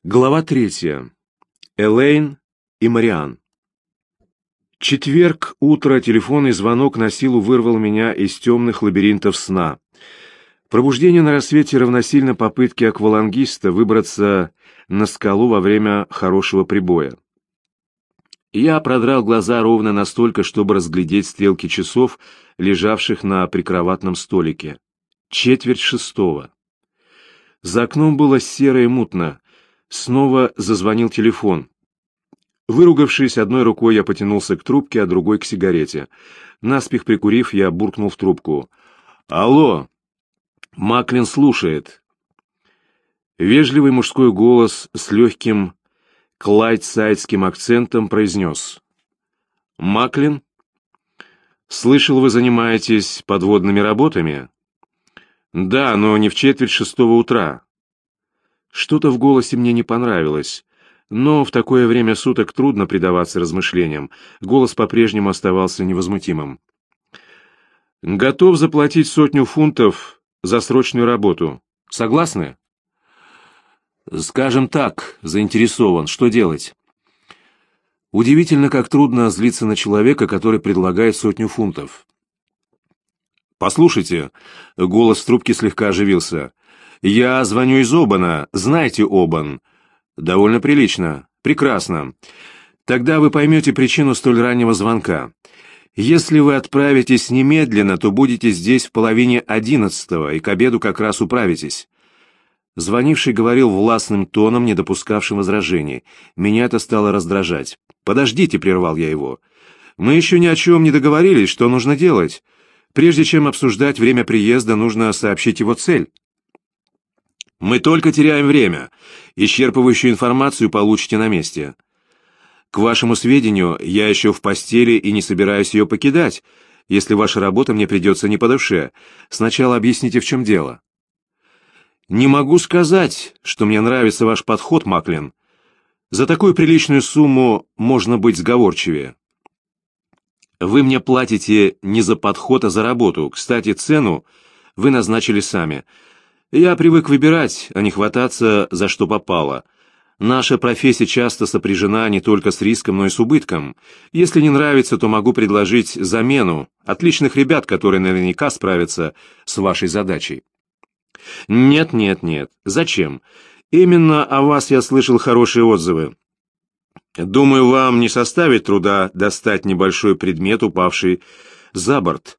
Глава 3. Элейн и Мариан. Четверг, утро, телефонный звонок на силу вырвал меня из темных лабиринтов сна. Пробуждение на рассвете равносильно попытке аквалангиста выбраться на скалу во время хорошего прибоя. Я продрал глаза ровно настолько, чтобы разглядеть стрелки часов, лежавших на прикроватном столике. 5:45. За окном было серо и мутно. Снова зазвонил телефон. Выругавшись, одной рукой я потянулся к трубке, а другой к сигарете. Наспех прикурив, я буркнул в трубку. «Алло! Маклин слушает!» Вежливый мужской голос с легким клайдсайдским акцентом произнес. «Маклин? Слышал, вы занимаетесь подводными работами?» «Да, но не в 5:45 утра». Что-то в голосе мне не понравилось, но в такое время суток трудно предаваться размышлениям. Голос по-прежнему оставался невозмутимым. «Готов заплатить 100 фунтов за срочную работу. Согласны?» «Скажем так, заинтересован. Что делать?» Удивительно, как трудно злиться на человека, который предлагает 100 фунтов. «Послушайте», — голос в трубке слегка оживился, — «я звоню из Обана. Знаете Обан?» «Довольно прилично. Прекрасно. Тогда вы поймете причину столь раннего звонка. Если вы отправитесь немедленно, то будете здесь в 10:30, и к обеду как раз управитесь». Звонивший говорил властным тоном, не допускавшим возражений. Меня это стало раздражать. «Подождите», — прервал я его. «Мы еще ни о чем не договорились, что нужно делать. Прежде чем обсуждать время приезда, нужно сообщить его цель». «Мы только теряем время. Исчерпывающую информацию получите на месте. К вашему сведению, я еще в постели и не собираюсь ее покидать, если ваша работа мне придется не по душе. Сначала объясните, в чем дело». «Не могу сказать, что мне нравится ваш подход, Маклин. За такую приличную сумму можно быть сговорчивее. Вы мне платите не за подход, а за работу. Кстати, цену вы назначили сами. Я привык выбирать, а не хвататься за что попало. Наша профессия часто сопряжена не только с риском, но и с убытком. Если не нравится, то могу предложить замену. Отличных ребят, которые наверняка справятся с вашей задачей». «Нет, нет, нет. Зачем? Именно о вас я слышал хорошие отзывы. Думаю, вам не составит труда достать небольшой предмет, упавший за борт.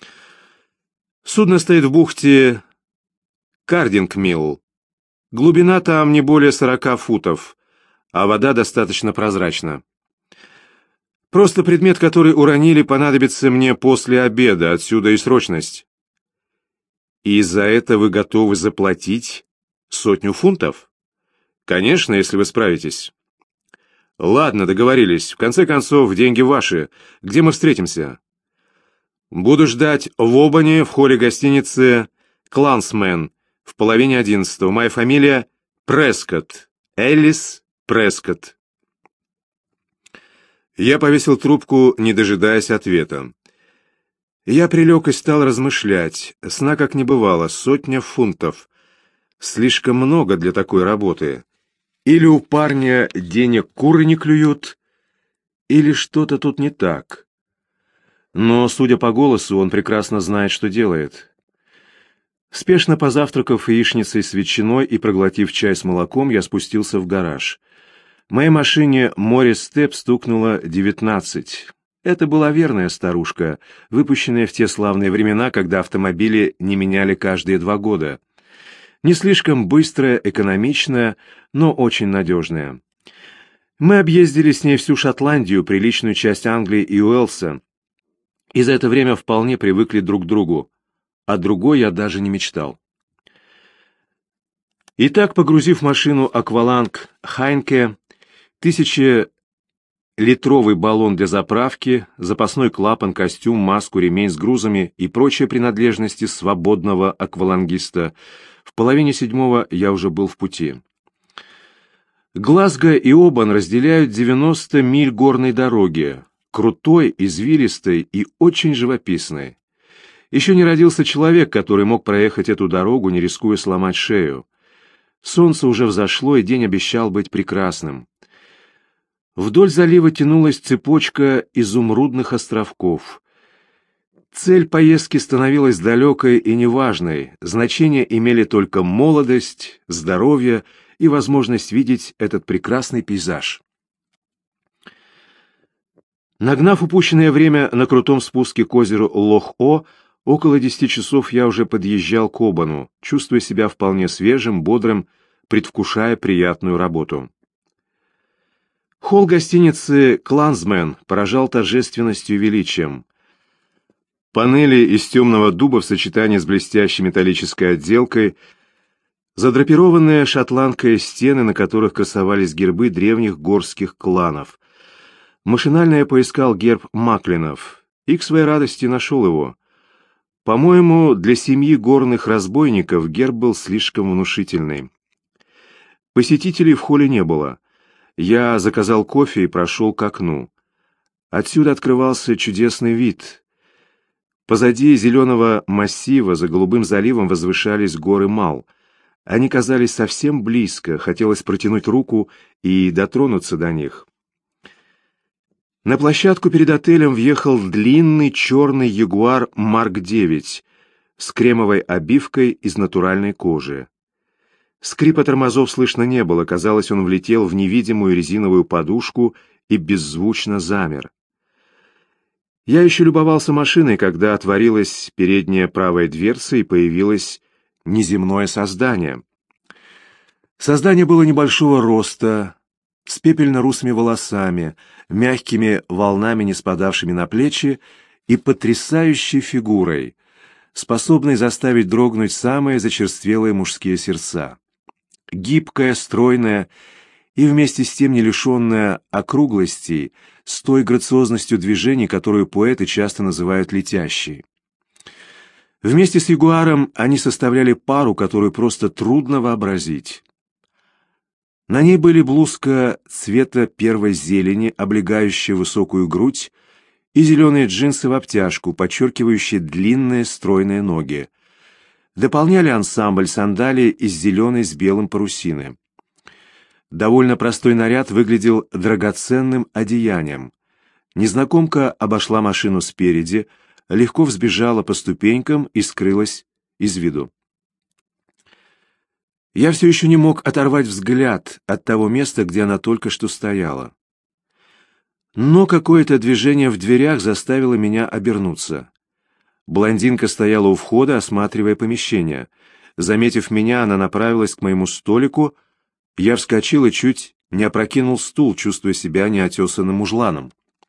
Судно стоит в бухте Кардингмилл. Глубина там не более 40 футов, а вода достаточно прозрачна. Просто предмет, который уронили, понадобится мне после обеда, отсюда и срочность». «И за это вы готовы заплатить 100 фунтов?» «Конечно, если вы справитесь». «Ладно, договорились. В конце концов, деньги ваши. Где мы встретимся?» «Буду ждать в Обане, в холле гостиницы «Клансмен» в 10:30. Моя фамилия Прескотт. Элис Прескотт». Я повесил трубку, не дожидаясь ответа. Я прилег и стал размышлять. Сна как не бывало, 100 фунтов. Слишком много для такой работы. Или у парня денег куры не клюют, или что-то тут не так. Но, судя по голосу, он прекрасно знает, что делает. Спешно позавтракав яичницей с ветчиной и проглотив чай с молоком, я спустился в гараж. Моей машине Моррис Степ стукнуло 19. Это была верная старушка, выпущенная в те славные времена, когда автомобили не меняли каждые 2 года. Не слишком быстрая, экономичная, но очень надежная. Мы объездили с ней всю Шотландию, приличную часть Англии и Уэльса, и за это время вполне привыкли друг к другу. О другой я даже не мечтал. Итак, погрузив машину «Акваланг Хайнке», 1000-литровый баллон для заправки, запасной клапан, костюм, маску, ремень с грузами и прочие принадлежности свободного аквалангиста, в 6:30 я уже был в пути. Глазго и Обан разделяют 90 миль горной дороги, крутой, извилистой и очень живописной. Еще не родился человек, который мог проехать эту дорогу, не рискуя сломать шею. Солнце уже взошло, и день обещал быть прекрасным. Вдоль залива тянулась цепочка изумрудных островков. Цель поездки становилась далекой и неважной, значение имели только молодость, здоровье и возможность видеть этот прекрасный пейзаж. Нагнав упущенное время на крутом спуске к озеру Лох-О, около 10 часов я уже подъезжал к Обану, чувствуя себя вполне свежим, бодрым, предвкушая приятную работу. Холл гостиницы «Клансмен» поражал торжественностью и величием. Панели из темного дуба в сочетании с блестящей металлической отделкой, задрапированные шотландкой стены, на которых красовались гербы древних горских кланов. Машинально я поискал герб Маклинов и к своей радости нашел его. По-моему, для семьи горных разбойников герб был слишком внушительный. Посетителей в холле не было. Я заказал кофе и прошел к окну. Отсюда открывался чудесный вид. Позади зеленого массива за голубым заливом возвышались горы Мал. Они казались совсем близко, хотелось протянуть руку и дотронуться до них. На площадку перед отелем въехал длинный черный Ягуар Марк-9 с кремовой обивкой из натуральной кожи. Скрипа тормозов слышно не было, казалось, он влетел в невидимую резиновую подушку и беззвучно замер. Я еще любовался машиной, когда отворилась передняя правая дверца и появилось неземное создание. Создание было небольшого роста, с пепельно-русыми волосами, мягкими волнами, не спадавшими на плечи, и потрясающей фигурой, способной заставить дрогнуть самые зачерствелые мужские сердца. Гибкая, стройная и вместе с тем не лишенная округлостей, с той грациозностью движений, которую поэты часто называют летящей. Вместе с ягуаром они составляли пару, которую просто трудно вообразить. На ней были блузка цвета первой зелени, облегающая высокую грудь, и зеленые джинсы в обтяжку, подчеркивающие длинные стройные ноги. Дополняли ансамбль сандалии из зеленой с белым парусины. Довольно простой наряд выглядел драгоценным одеянием. Незнакомка обошла машину спереди, легко взбежала по ступенькам и скрылась из виду. Я все еще не мог оторвать взгляд от того места, где она только что стояла. Но какое-то движение в дверях заставило меня обернуться. Блондинка стояла у входа, осматривая помещение. Заметив меня, она направилась к моему столику. Я вскочил и чуть не опрокинул стул, чувствуя себя неотесанным мужланом.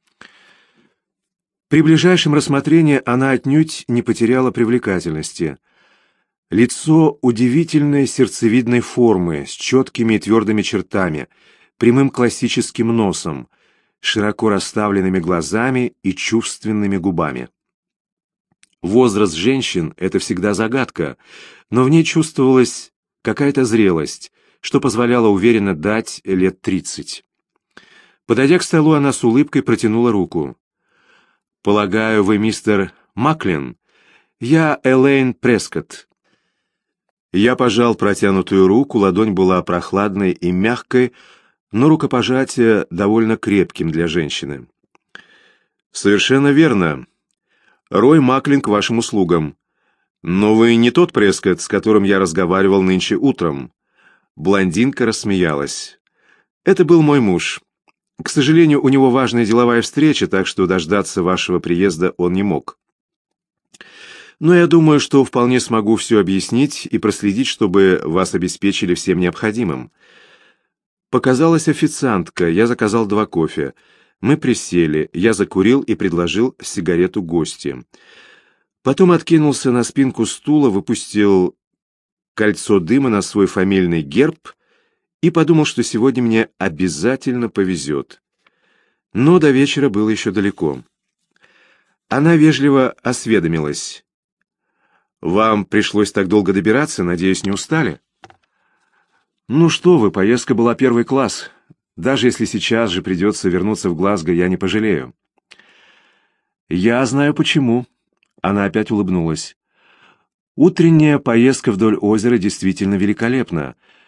При ближайшем рассмотрении она отнюдь не потеряла привлекательности. Лицо удивительной сердцевидной формы, с четкими и твердыми чертами, прямым классическим носом, широко расставленными глазами и чувственными губами. Возраст женщин — это всегда загадка, но в ней чувствовалась какая-то зрелость, что позволяло уверенно дать лет 30. Подойдя к столу, она с улыбкой протянула руку. «Полагаю, вы мистер Маклин? Я Элейн Прескотт». Я пожал протянутую руку, ладонь была прохладной и мягкой, но рукопожатие довольно крепким для женщины. «Совершенно верно. Рой Маклин к вашим услугам. Но вы не тот Прескотт, с которым я разговаривал нынче утром». Блондинка рассмеялась. «Это был мой муж. К сожалению, у него важная деловая встреча, так что дождаться вашего приезда он не мог. Но я думаю, что вполне смогу все объяснить и проследить, чтобы вас обеспечили всем необходимым». Показалась официантка, я заказал 2 кофе. Мы присели, я закурил и предложил сигарету гостье. Потом откинулся на спинку стула, выпустил кольцо дыма на свой фамильный герб и подумал, что сегодня мне обязательно повезет. Но до вечера было еще далеко. Она вежливо осведомилась. «Вам пришлось так долго добираться, надеюсь, не устали?» «Ну что вы, поездка была первый класс. Даже если сейчас же придется вернуться в Глазго, я не пожалею». «Я знаю почему». Она опять улыбнулась. «Утренняя поездка вдоль озера действительно великолепна.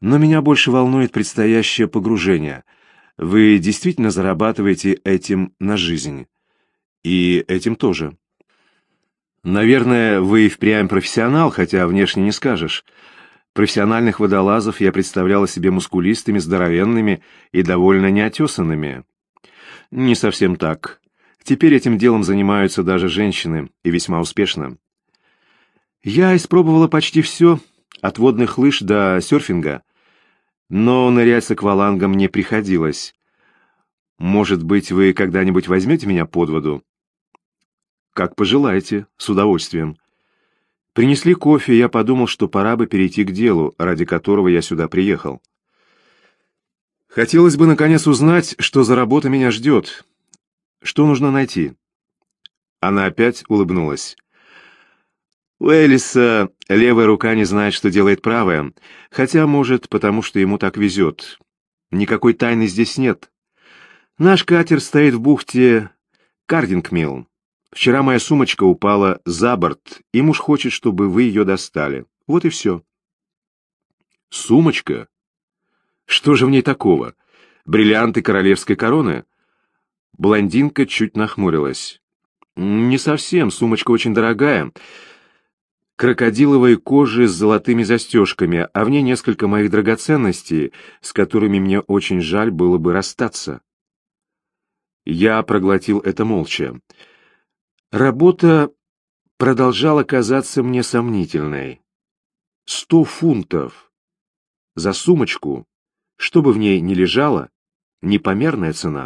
Но меня больше волнует предстоящее погружение. Вы действительно зарабатываете этим на жизнь? И этим тоже. Наверное, вы и впрямь профессионал, хотя внешне не скажешь. Профессиональных водолазов я представляла себе мускулистыми, здоровенными и довольно неотесанными. Не совсем так. Теперь этим делом занимаются даже женщины, и весьма успешно. Я испробовала почти все, от водных лыж до серфинга, но нырять с аквалангом не приходилось. Может быть, вы когда-нибудь возьмете меня под воду? Как пожелаете, с удовольствием. Принесли кофе, и я подумал, что пора бы перейти к делу, ради которого я сюда приехал. Хотелось бы, наконец, узнать, что за работа меня ждет. Что нужно найти? Она опять улыбнулась. У Элиса левая рука не знает, что делает правая, хотя, может, потому что ему так везет. Никакой тайны здесь нет. Наш катер стоит в бухте Кардингмилл. Вчера моя сумочка упала за борт, и муж хочет, чтобы вы ее достали. Вот и все. Сумочка? Что же в ней такого? Бриллианты королевской короны? Блондинка чуть нахмурилась. Не совсем, сумочка очень дорогая. Крокодиловой кожи с золотыми застежками, а в ней несколько моих драгоценностей, с которыми мне очень жаль было бы расстаться. Я проглотил это молча. Работа продолжала казаться мне сомнительной. 100 фунтов за сумочку, что бы в ней ни лежало, непомерная цена.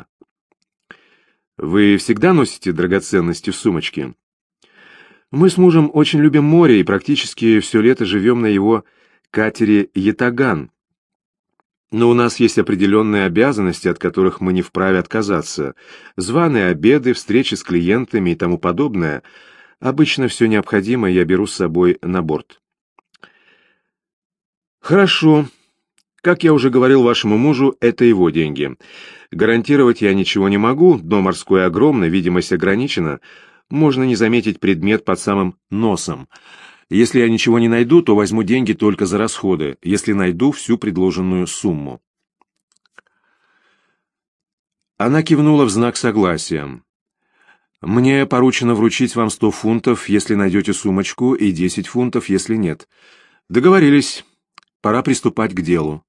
Вы всегда носите драгоценности в сумочке? Мы с мужем очень любим море и практически все лето живем на его катере «Ятаган». Но у нас есть определенные обязанности, от которых мы не вправе отказаться. Званые обеды, встречи с клиентами и тому подобное. Обычно все необходимое я беру с собой на борт. Хорошо. Как я уже говорил вашему мужу, это его деньги. Гарантировать я ничего не могу, дно морское огромное, видимость ограничена. Можно не заметить предмет под самым носом. Если я ничего не найду, то возьму деньги только за расходы, если найду всю предложенную сумму. Она кивнула в знак согласия. Мне поручено вручить вам 100 фунтов, если найдете сумочку, и 10 фунтов, если нет. Договорились. Пора приступать к делу.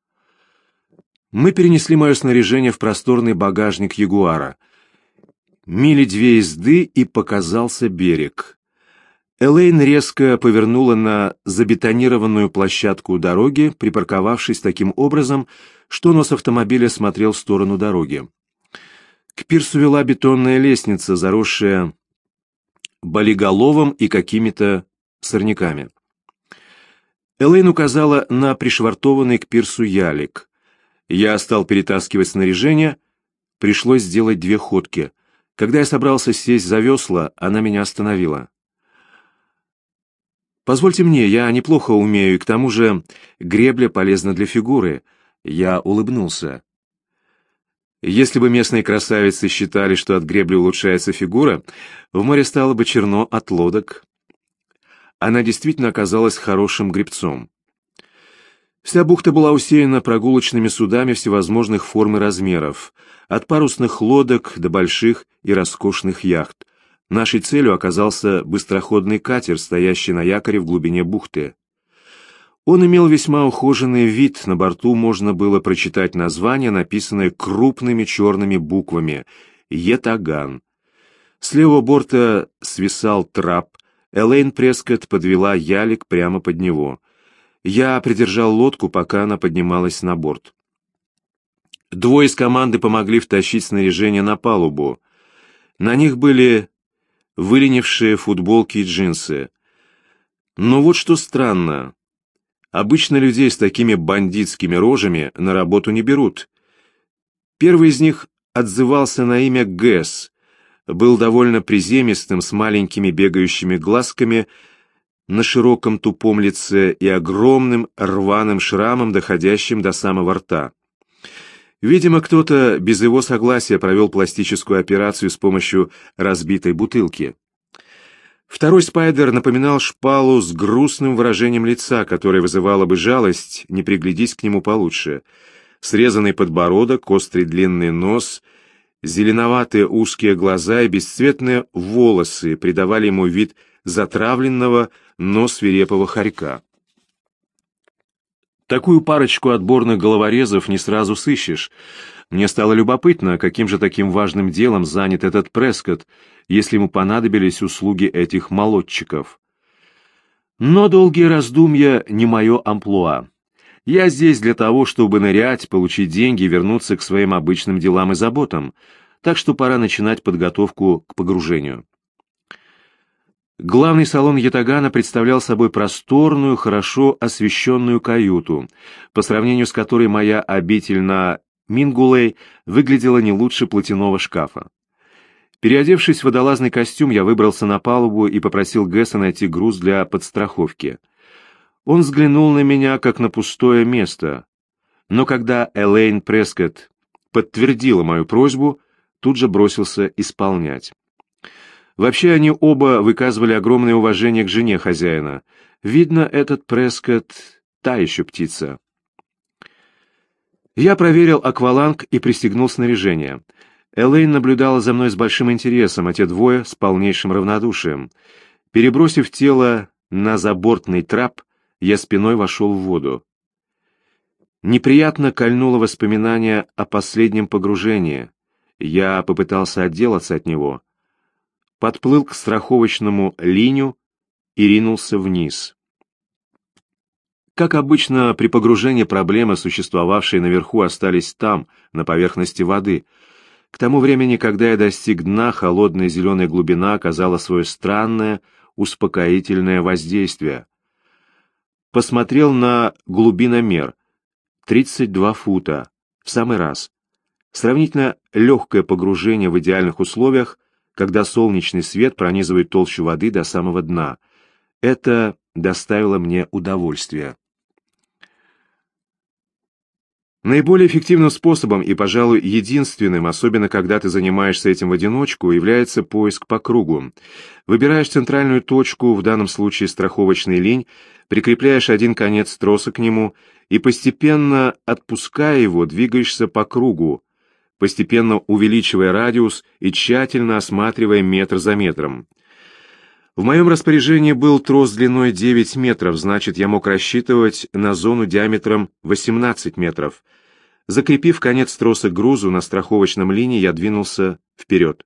Мы перенесли мое снаряжение в просторный багажник Ягуара. Мили 2 езды, и показался берег. Элейн резко повернула на забетонированную площадку у дороги, припарковавшись таким образом, что нос автомобиля смотрел в сторону дороги. К пирсу вела бетонная лестница, заросшая болиголовом и какими-то сорняками. Элейн указала на пришвартованный к пирсу ялик. Я стал перетаскивать снаряжение, пришлось сделать 2 ходки. Когда я собрался сесть за весла, она меня остановила. «Позвольте мне, я неплохо умею, и к тому же гребля полезна для фигуры». Я улыбнулся. Если бы местные красавицы считали, что от гребли улучшается фигура, в море стало бы черно от лодок. Она действительно оказалась хорошим гребцом. Вся бухта была усеяна прогулочными судами всевозможных форм и размеров, от парусных лодок до больших и роскошных яхт. Нашей целью оказался быстроходный катер, стоящий на якоре в глубине бухты. Он имел весьма ухоженный вид, на борту можно было прочитать название, написанное крупными черными буквами «Ятаган». С левого борта свисал трап, Элейн Прескотт подвела ялик прямо под него. Я придержал лодку, пока она поднималась на борт. 2 из команды помогли втащить снаряжение на палубу. На них были выленившие футболки и джинсы. Но вот что странно. Обычно людей с такими бандитскими рожами на работу не берут. Первый из них отзывался на имя Гэс, был довольно приземистым, с маленькими бегающими глазками на широком тупом лице и огромным рваным шрамом, доходящим до самого рта. Видимо, кто-то без его согласия провел пластическую операцию с помощью разбитой бутылки. Второй спайдер напоминал шпалу с грустным выражением лица, которое вызывало бы жалость, не приглядись к нему получше. Срезанный подбородок, острый длинный нос, зеленоватые узкие глаза и бесцветные волосы придавали ему вид затравленного, но свирепого хорька. Такую парочку отборных головорезов не сразу сыщешь. Мне стало любопытно, каким же таким важным делом занят этот Прескотт, если ему понадобились услуги этих молодчиков. Но долгие раздумья не мое амплуа. Я здесь для того, чтобы нырять, получить деньги и вернуться к своим обычным делам и заботам, так что пора начинать подготовку к погружению. Главный салон ятагана представлял собой просторную, хорошо освещенную каюту, по сравнению с которой моя обитель на Мингулей выглядела не лучше платяного шкафа. Переодевшись в водолазный костюм, я выбрался на палубу и попросил Гэса найти груз для подстраховки. Он взглянул на меня, как на пустое место, но когда Элейн Прескотт подтвердила мою просьбу, тут же бросился исполнять. Вообще они оба выказывали огромное уважение к жене хозяина. Видно, этот Прескотт — та еще птица. Я проверил акваланг и пристегнул снаряжение. Элейн наблюдала за мной с большим интересом, а те двое — с полнейшим равнодушием. Перебросив тело на забортный трап, я спиной вошел в воду. Неприятно кольнуло воспоминание о последнем погружении. Я попытался отделаться от него. Подплыл к страховочному линию и ринулся вниз. Как обычно, при погружении проблемы, существовавшие наверху, остались там, на поверхности воды. К тому времени, когда я достиг дна, холодная зеленая глубина оказала свое странное, успокоительное воздействие. Посмотрел на глубиномер. 32 фута. В самый раз. Сравнительно легкое погружение в идеальных условиях, когда солнечный свет пронизывает толщу воды до самого дна. Это доставило мне удовольствие. Наиболее эффективным способом и, пожалуй, единственным, особенно когда ты занимаешься этим в одиночку, является поиск по кругу. Выбираешь центральную точку, в данном случае страховочный линь, прикрепляешь один конец троса к нему и, постепенно отпуская его, двигаешься по кругу, постепенно увеличивая радиус и тщательно осматривая метр за метром. В моем распоряжении был трос длиной 9 метров, значит, я мог рассчитывать на зону диаметром 18 метров. Закрепив конец троса к грузу на страховочном линии, я двинулся вперед.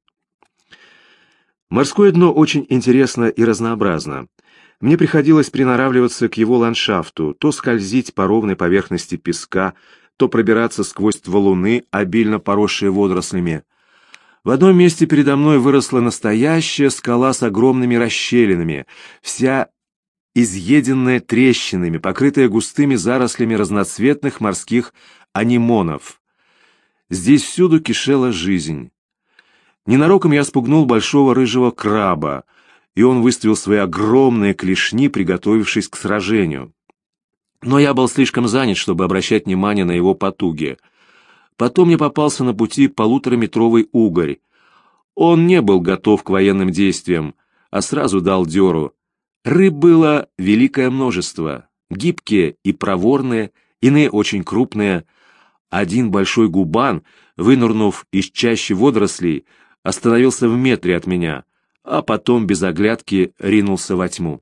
Морское дно очень интересно и разнообразно. Мне приходилось приноравливаться к его ландшафту, то скользить по ровной поверхности песка, то пробираться сквозь валуны, обильно поросшие водорослями. В одном месте передо мной выросла настоящая скала с огромными расщелинами, вся изъеденная трещинами, покрытая густыми зарослями разноцветных морских анемонов. Здесь всюду кишела жизнь. Ненароком я спугнул большого рыжего краба, и он выставил свои огромные клешни, приготовившись к сражению. Но я был слишком занят, чтобы обращать внимание на его потуги. Потом мне попался на пути полутораметровый угорь. Он не был готов к военным действиям, а сразу дал дёру. Рыб было великое множество, гибкие и проворные, иные очень крупные. Один большой губан, вынырнув из чащи водорослей, остановился в метре от меня, а потом без оглядки ринулся во тьму.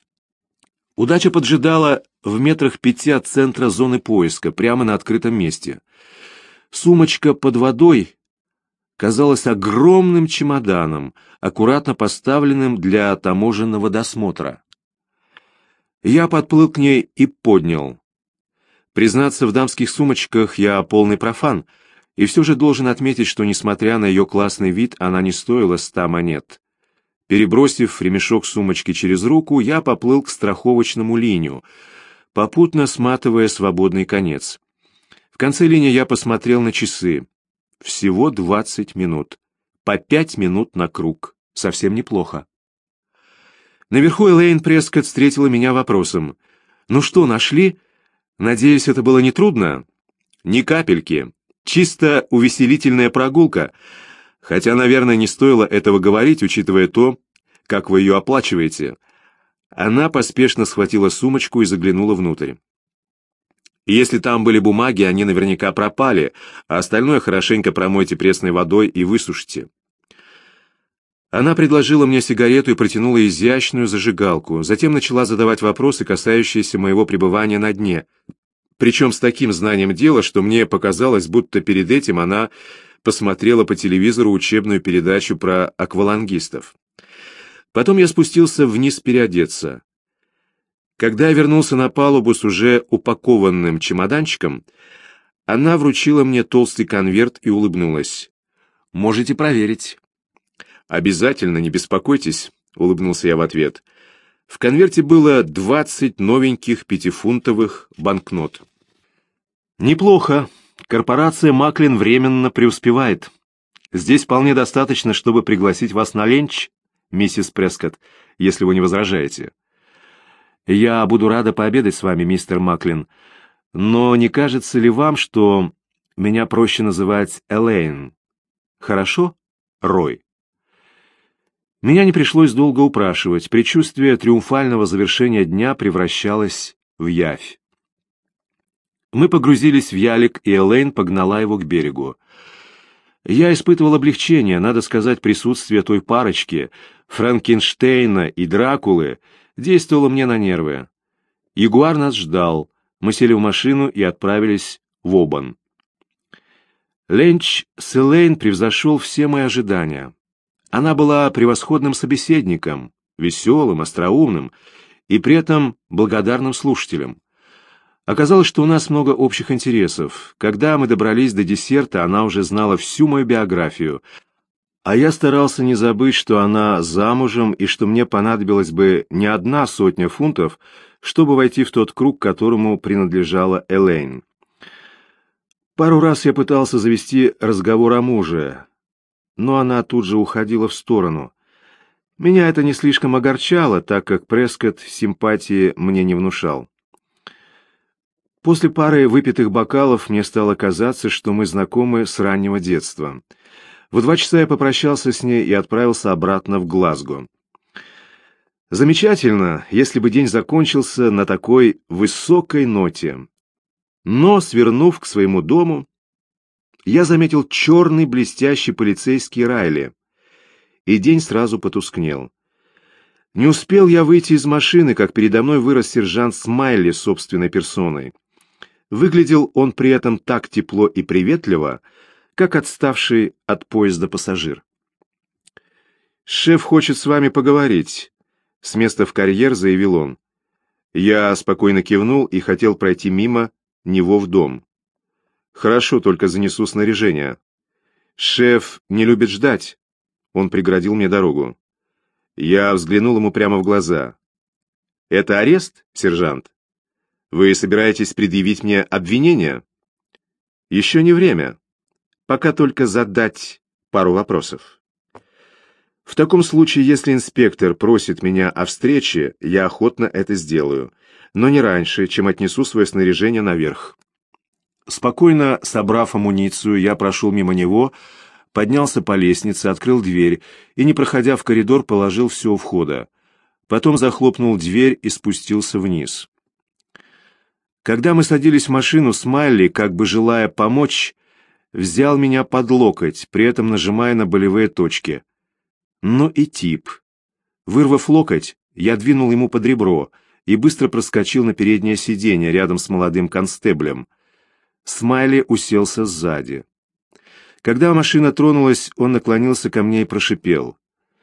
Удача поджидала в метрах 5 от центра зоны поиска, прямо на открытом месте. Сумочка под водой казалась огромным чемоданом, аккуратно поставленным для таможенного досмотра. Я подплыл к ней и поднял. Признаться, в дамских сумочках я полный профан, и все же должен отметить, что, несмотря на ее классный вид, она не стоила 100 монет. Перебросив ремешок сумочки через руку, я поплыл к страховочному линию, попутно сматывая свободный конец. В конце линии я посмотрел на часы. Всего 20 минут. По 5 минут на круг. Совсем неплохо. Наверху Элейн Прескотт встретила меня вопросом. «Ну что, нашли? Надеюсь, это было нетрудно?» «Ни капельки. Чисто увеселительная прогулка. Хотя, наверное, не стоило этого говорить, учитывая то, Как вы ее оплачиваете?» Она поспешно схватила сумочку и заглянула внутрь. «Если там были бумаги, они наверняка пропали, а остальное хорошенько промойте пресной водой и высушите». Она предложила мне сигарету и протянула изящную зажигалку, затем начала задавать вопросы, касающиеся моего пребывания на дне, причем с таким знанием дела, что мне показалось, будто перед этим она посмотрела по телевизору учебную передачу про аквалангистов. Потом я спустился вниз переодеться. Когда я вернулся на палубу с уже упакованным чемоданчиком, она вручила мне толстый конверт и улыбнулась. «Можете проверить». «Обязательно, не беспокойтесь», — улыбнулся я в ответ. В конверте было 20 новеньких 5-фунтовых банкнот. «Неплохо. Корпорация Маклин временно преуспевает. Здесь вполне достаточно, чтобы пригласить вас на ленч, миссис Прескотт, если вы не возражаете». «Я буду рада пообедать с вами, мистер Маклин, но не кажется ли вам, что меня проще называть Элейн? Хорошо, Рой?» Меня не пришлось долго упрашивать, предчувствие триумфального завершения дня превращалось в явь. Мы погрузились в ялик, и Элейн погнала его к берегу. Я испытывал облегчение, надо сказать, присутствие той парочки, Франкенштейна и Дракулы, действовало мне на нервы. Ягуар нас ждал, мы сели в машину и отправились в Обан. Ленч с Элейн превзошел все мои ожидания. Она была превосходным собеседником, веселым, остроумным и при этом благодарным слушателем. Оказалось, что у нас много общих интересов. Когда мы добрались до десерта, она уже знала всю мою биографию, а я старался не забыть, что она замужем и что мне понадобилось бы не 100 фунтов, чтобы войти в тот круг, которому принадлежала Элейн. Пару раз я пытался завести разговор о муже, но она тут же уходила в сторону. Меня это не слишком огорчало, так как Прескотт симпатии мне не внушал. После пары выпитых бокалов мне стало казаться, что мы знакомы с раннего детства. В 2 часа я попрощался с ней и отправился обратно в Глазго. Замечательно, если бы день закончился на такой высокой ноте. Но, свернув к своему дому, я заметил черный блестящий полицейский Райли, и день сразу потускнел. Не успел я выйти из машины, как передо мной вырос сержант Смайли собственной персоной. Выглядел он при этом так тепло и приветливо, как отставший от поезда пассажир. «Шеф хочет с вами поговорить», — с места в карьер заявил он. Я спокойно кивнул и хотел пройти мимо него в дом. «Хорошо, только занесу снаряжение». «Шеф не любит ждать». Он преградил мне дорогу. Я взглянул ему прямо в глаза. «Это арест, сержант? Вы собираетесь предъявить мне обвинение?» «Еще не время. Пока только задать пару вопросов». «В таком случае, если инспектор просит меня о встрече, я охотно это сделаю, но не раньше, чем отнесу свое снаряжение наверх». Спокойно собрав амуницию, я прошел мимо него, поднялся по лестнице, открыл дверь и, не проходя в коридор, положил все у входа. Потом захлопнул дверь и спустился вниз. Когда мы садились в машину, Смайли, как бы желая помочь, взял меня под локоть, при этом нажимая на болевые точки. Ну и тип. Вырвав локоть, я двинул ему под ребро и быстро проскочил на переднее сиденье рядом с молодым констеблем. Смайли уселся сзади. Когда машина тронулась, он наклонился ко мне и прошипел.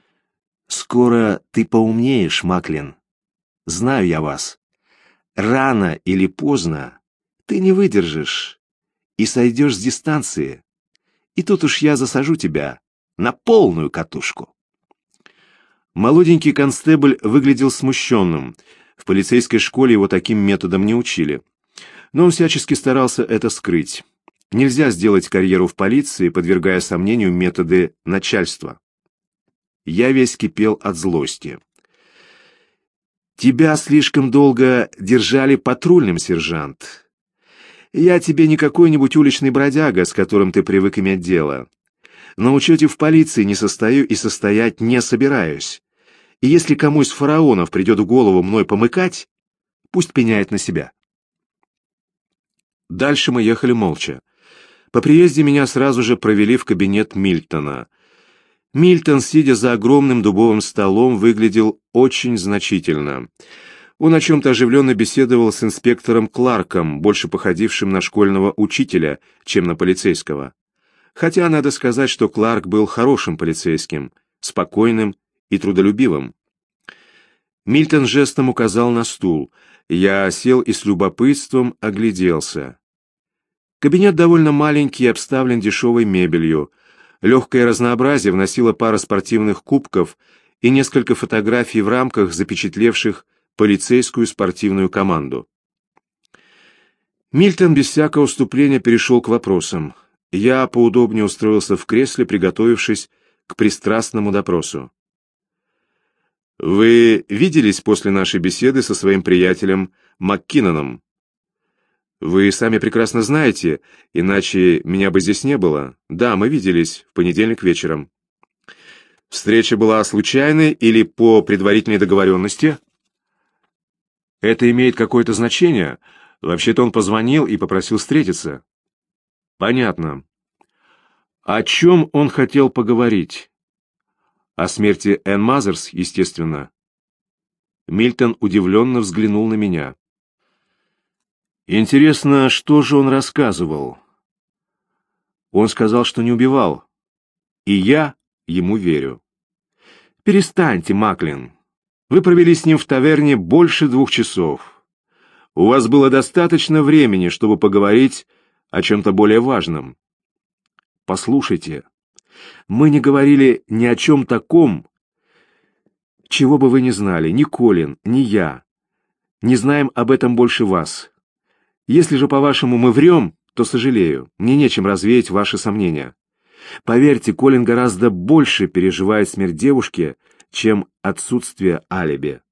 «Скоро ты поумнеешь, Маклин. Знаю я вас. Рано или поздно ты не выдержишь и сойдешь с дистанции. И тут уж я засажу тебя на полную катушку». Молоденький констебль выглядел смущенным. В полицейской школе его таким методом не учили. Но он всячески старался это скрыть. Нельзя сделать карьеру в полиции, подвергая сомнению методы начальства. Я весь кипел от злости. «Тебя слишком долго держали патрульным, сержант. Я тебе не какой-нибудь уличный бродяга, с которым ты привык иметь дело. На учете в полиции не состою и состоять не собираюсь. И если кому из фараонов придет в голову мной помыкать, пусть пеняет на себя. Дальше мы ехали молча. По приезде меня сразу же провели в кабинет Мильтона. Мильтон, сидя за огромным дубовым столом, выглядел очень значительно. Он о чем-то оживленно беседовал с инспектором Кларком, больше походившим на школьного учителя, чем на полицейского. Хотя надо сказать, что Кларк был хорошим полицейским, спокойным и трудолюбивым. Мильтон жестом указал на стул. Я сел и с любопытством огляделся. Кабинет довольно маленький и обставлен дешевой мебелью. Легкое разнообразие вносило пара спортивных кубков и несколько фотографий в рамках, запечатлевших полицейскую спортивную команду. Мильтон без всякого вступления перешел к вопросам. Я поудобнее устроился в кресле, приготовившись к пристрастному допросу. «Вы виделись после нашей беседы со своим приятелем МакКинноном? Вы сами прекрасно знаете, иначе меня бы здесь не было. Да, мы виделись в понедельник вечером. Встреча была случайной или по предварительной договоренности?» «Это имеет какое-то значение? Вообще-то он позвонил и попросил встретиться». «Понятно. О чем он хотел поговорить?» «О смерти Энн Мазерс, естественно». Мильтон удивленно взглянул на меня. «Интересно, что же он рассказывал?» «Он сказал, что не убивал. И я ему верю». «Перестаньте, Маклин. Вы провели с ним в таверне больше 2 часов. У вас было достаточно времени, чтобы поговорить о чем-то более важном. Послушайте, мы не говорили ни о чем таком, чего бы вы не знали, ни Колин, ни я. Не знаем об этом больше вас. Если же, по-вашему, мы врем, то сожалею, мне нечем развеять ваши сомнения. Поверьте, Колин гораздо больше переживает смерть девушки, чем отсутствие алиби».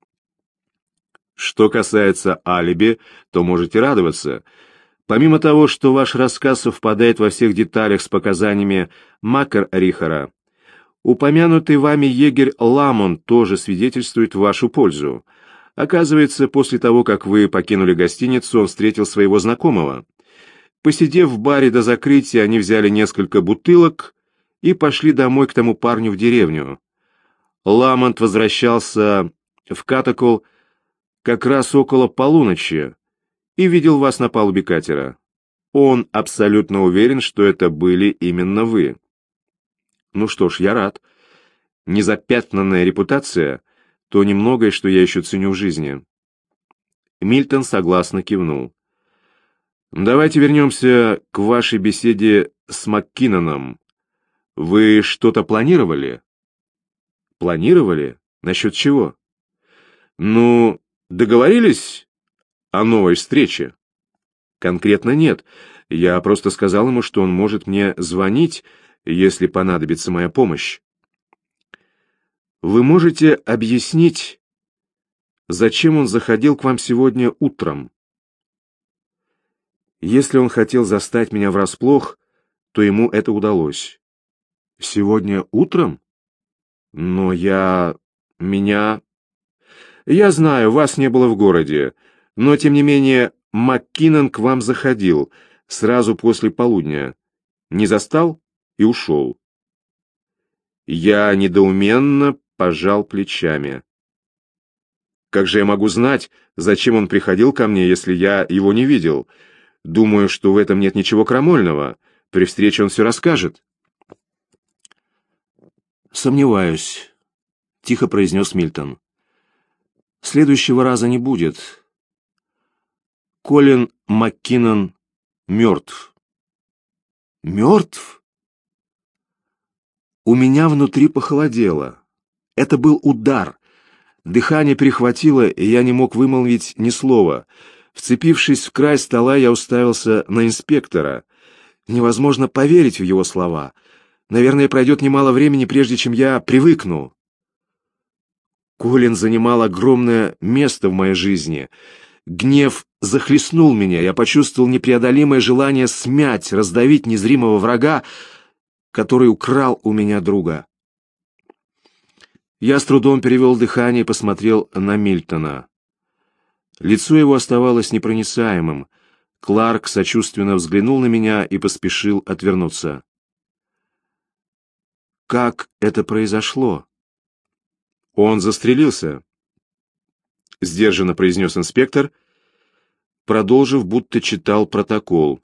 «Что касается алиби, то можете радоваться. Помимо того, что ваш рассказ совпадает во всех деталях с показаниями Маккер-Рихера, упомянутый вами егерь Ламонт тоже свидетельствует в вашу пользу. Оказывается, после того, как вы покинули гостиницу, он встретил своего знакомого. Посидев в баре до закрытия, они взяли несколько бутылок и пошли домой к тому парню в деревню. Ламонт возвращался в Катакол как раз около полуночи и видел вас на палубе катера. Он абсолютно уверен, что это были именно вы». «Ну что ж, я рад. Незапятнанная репутация — то немногое, что я еще ценю в жизни». Мильтон согласно кивнул. «Давайте вернемся к вашей беседе с МакКинноном. Вы что-то планировали?» «Планировали? Насчет чего?» «Ну, договорились о новой встрече?» «Конкретно нет. Я просто сказал ему, что он может мне звонить, если понадобится моя помощь». «Вы можете объяснить, зачем он заходил к вам сегодня утром?» «Если он хотел застать меня врасплох, то ему это удалось». «Сегодня утром? Но меня... Я знаю, вас не было в городе, но, тем не менее, МакКиннон к вам заходил сразу после полудня. Не застал и ушел». Я недоуменно пожал плечами. «Как же я могу знать, зачем он приходил ко мне, если я его не видел? Думаю, что в этом нет ничего крамольного. При встрече он все расскажет». «Сомневаюсь», — тихо произнес Мильтон. «Следующего раза не будет. Колин МакКиннон мертв». «Мертв?» У меня внутри похолодело. Это был удар. Дыхание перехватило, и я не мог вымолвить ни слова. Вцепившись в край стола, я уставился на инспектора. Невозможно поверить в его слова. Наверное, пройдет немало времени, прежде чем я привыкну. Колин занимал огромное место в моей жизни. Гнев захлестнул меня. Я почувствовал непреодолимое желание смять, раздавить незримого врага, который украл у меня друга. Я с трудом перевел дыхание и посмотрел на Мильтона. Лицо его оставалось непроницаемым. Кларк сочувственно взглянул на меня и поспешил отвернуться. «Как это произошло?» «Он застрелился», — сдержанно произнес инспектор, продолжив, будто читал протокол.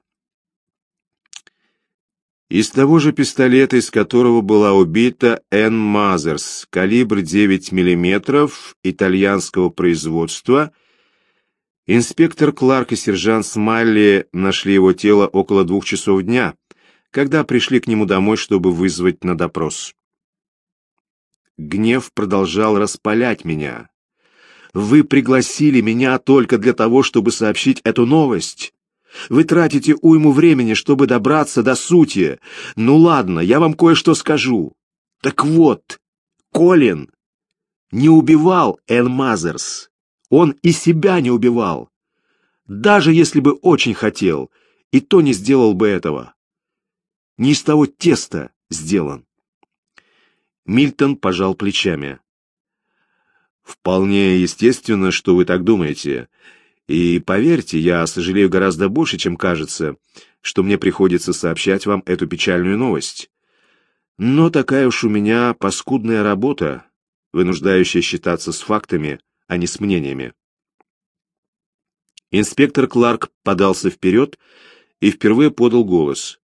«Из того же пистолета, из которого была убита Энн Мазерс, калибр 9 мм, итальянского производства. Инспектор Кларк и сержант Смайли нашли его тело около 2 часов дня, когда пришли к нему домой, чтобы вызвать на допрос». Гнев продолжал распалять меня. «Вы пригласили меня только для того, чтобы сообщить эту новость. Вы тратите уйму времени, чтобы добраться до сути. Ну ладно, я вам кое-что скажу. Так вот, Колин не убивал Энн Мазерс. Он и себя не убивал. Даже если бы очень хотел, и то не сделал бы этого. Не из того теста сделан». Мильтон пожал плечами. «Вполне естественно, что вы так думаете. И поверьте, я сожалею гораздо больше, чем кажется, что мне приходится сообщать вам эту печальную новость. Но такая уж у меня паскудная работа, вынуждающая считаться с фактами, а не с мнениями». Инспектор Кларк подался вперед и впервые подал голос.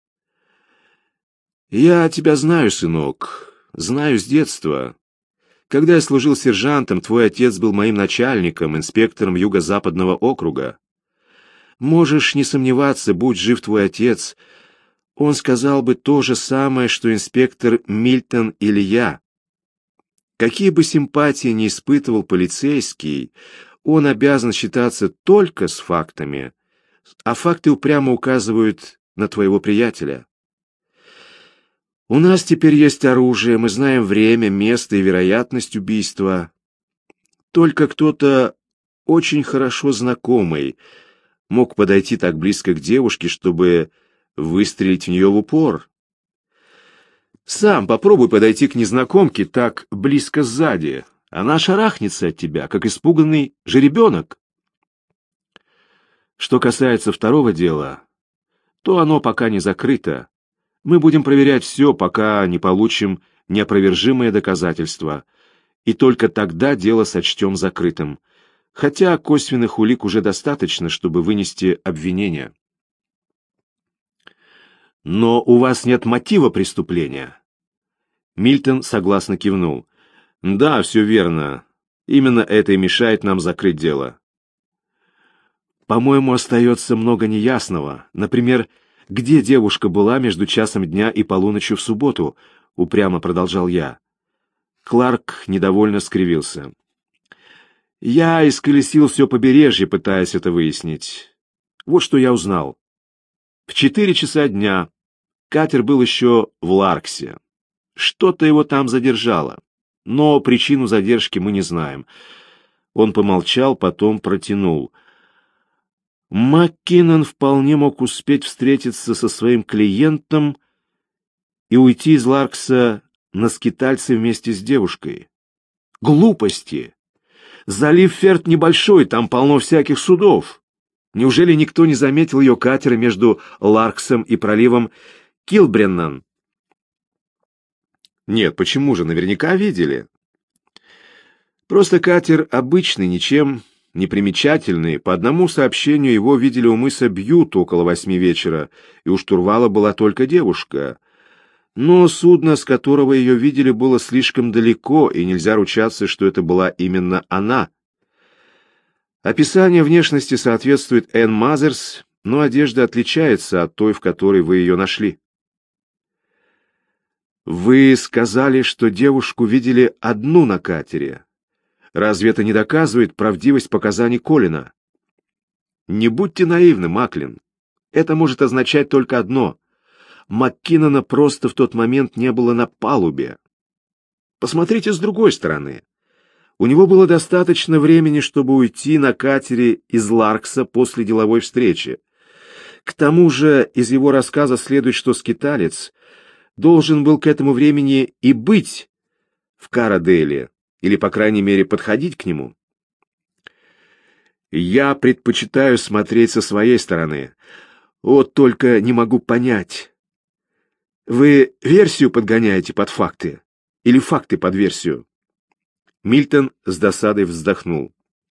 «Я тебя знаю, сынок, знаю с детства. Когда я служил сержантом, твой отец был моим начальником, инспектором Юго-Западного округа. Можешь не сомневаться, будь жив твой отец, он сказал бы то же самое, что инспектор Мильтон или я. Какие бы симпатии ни испытывал полицейский, он обязан считаться только с фактами, а факты упрямо указывают на твоего приятеля. У нас теперь есть оружие, мы знаем время, место и вероятность убийства. Только кто-то очень хорошо знакомый мог подойти так близко к девушке, чтобы выстрелить в нее в упор. Сам попробуй подойти к незнакомке так близко сзади. Она шарахнется от тебя, как испуганный жеребенок. Что касается второго дела, то оно пока не закрыто. Мы будем проверять все, пока не получим неопровержимые доказательства, и только тогда дело сочтем закрытым, хотя косвенных улик уже достаточно, чтобы вынести обвинение. Но у вас нет мотива преступления. Мильтон согласно кивнул. Да, все верно. Именно это и мешает нам закрыть дело. По-моему, остается много неясного. Например, где девушка была между часом дня и полуночью в субботу, упрямо продолжал я. Кларк недовольно скривился. Я исколесил все побережье, пытаясь это выяснить. Вот что я узнал. В 4 часа дня катер был еще в Ларксе. Что-то его там задержало, но причину задержки мы не знаем. Он помолчал, потом протянул. МакКиннон вполне мог успеть встретиться со своим клиентом и уйти из Ларкса на скитальце вместе с девушкой. Глупости! Залив Ферт небольшой, там полно всяких судов. Неужели никто не заметил ее катера между Ларксом и проливом Килбреннан? Нет, почему же? Наверняка видели. Просто катер обычный, ничем непримечательный. По одному сообщению его видели у мыса Бьют около 8 вечера, и у штурвала была только девушка. Но судно, с которого ее видели, было слишком далеко, и нельзя ручаться, что это была именно она. Описание внешности соответствует Энн Мазерс, но одежда отличается от той, в которой вы ее нашли. Вы сказали, что девушку видели одну на катере. Разве это не доказывает правдивость показаний Колина? Не будьте наивны, Маклин. Это может означать только одно. МакКиннона просто в тот момент не было на палубе. Посмотрите с другой стороны. У него было достаточно времени, чтобы уйти на катере из Ларкса после деловой встречи. К тому же из его рассказа следует, что скиталец должен был к этому времени и быть в Караделе, Или, по крайней мере, подходить к нему? Я предпочитаю смотреть со своей стороны. Вот только не могу понять. Вы версию подгоняете под факты? Или факты под версию? Мильтон с досадой вздохнул.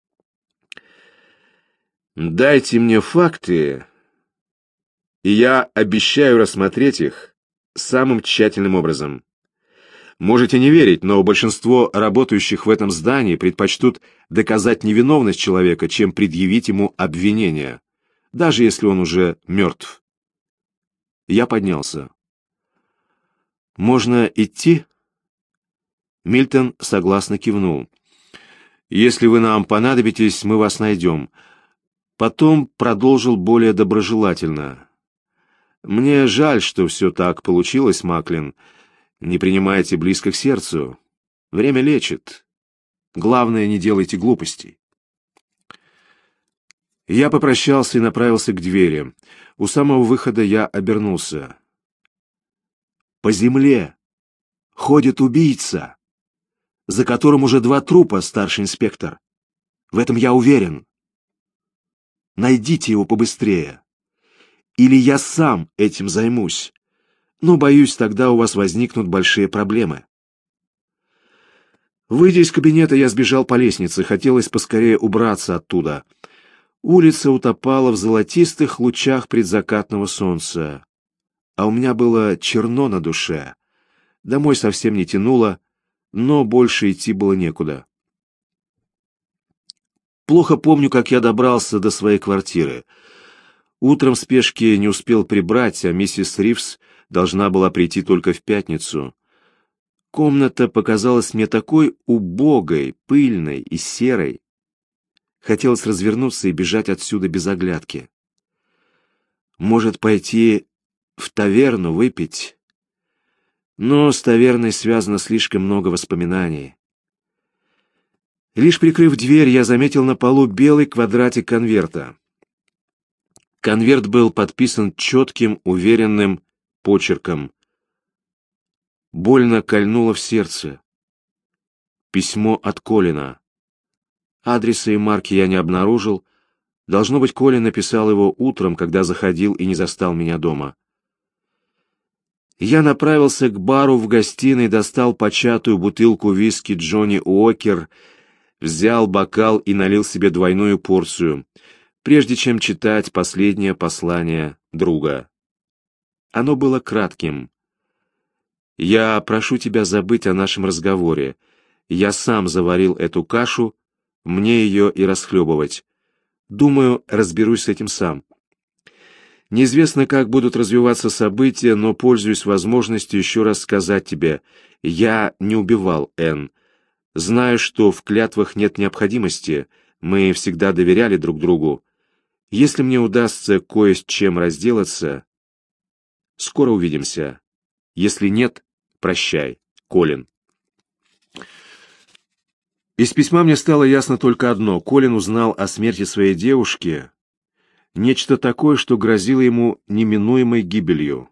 Дайте мне факты, и я обещаю рассмотреть их самым тщательным образом. Можете не верить, но большинство работающих в этом здании предпочтут доказать невиновность человека, чем предъявить ему обвинение, даже если он уже мертв. Я поднялся. «Можно идти?» Мильтон согласно кивнул. «Если вы нам понадобитесь, мы вас найдем». Потом продолжил более доброжелательно. «Мне жаль, что все так получилось, Маклин. Не принимайте близко к сердцу. Время лечит. Главное, не делайте глупостей». Я попрощался и направился к двери. У самого выхода я обернулся. «По земле ходит убийца, за которым уже 2 трупа, старший инспектор. В этом я уверен. Найдите его побыстрее. Или я сам этим займусь. Но, боюсь, тогда у вас возникнут большие проблемы». Выйдя из кабинета, я сбежал по лестнице. Хотелось поскорее убраться оттуда. Улица утопала в золотистых лучах предзакатного солнца. А у меня было черно на душе. Домой совсем не тянуло, но больше идти было некуда. Плохо помню, как я добрался до своей квартиры. Утром в спешке не успел прибрать, а миссис Ривз должна была прийти только в пятницу. Комната показалась мне такой убогой, пыльной и серой. Хотелось развернуться и бежать отсюда без оглядки. Может, пойти в таверну выпить? Но с таверной связано слишком много воспоминаний. Лишь прикрыв дверь, я заметил на полу белый квадратик конверта. Конверт был подписан четким, уверенным почерком. Больно кольнуло в сердце. Письмо от Колина. Адреса и марки я не обнаружил. Должно быть, Колин написал его утром, когда заходил и не застал меня дома. Я направился к бару в гостиной, достал початую бутылку виски Джонни Уокер, взял бокал и налил себе 2 порцию, прежде чем читать последнее послание друга. Оно было кратким. «Я прошу тебя забыть о нашем разговоре. Я сам заварил эту кашу, мне ее и расхлебывать. Думаю, разберусь с этим сам. Неизвестно, как будут развиваться события, но пользуюсь возможностью еще раз сказать тебе, я не убивал Энн. Знаю, что в клятвах нет необходимости, мы всегда доверяли друг другу. Если мне удастся кое с чем разделаться, скоро увидимся. Если нет, прощай, Колин». Из письма мне стало ясно только одно. Колин узнал о смерти своей девушки, нечто такое, что грозило ему неминуемой гибелью.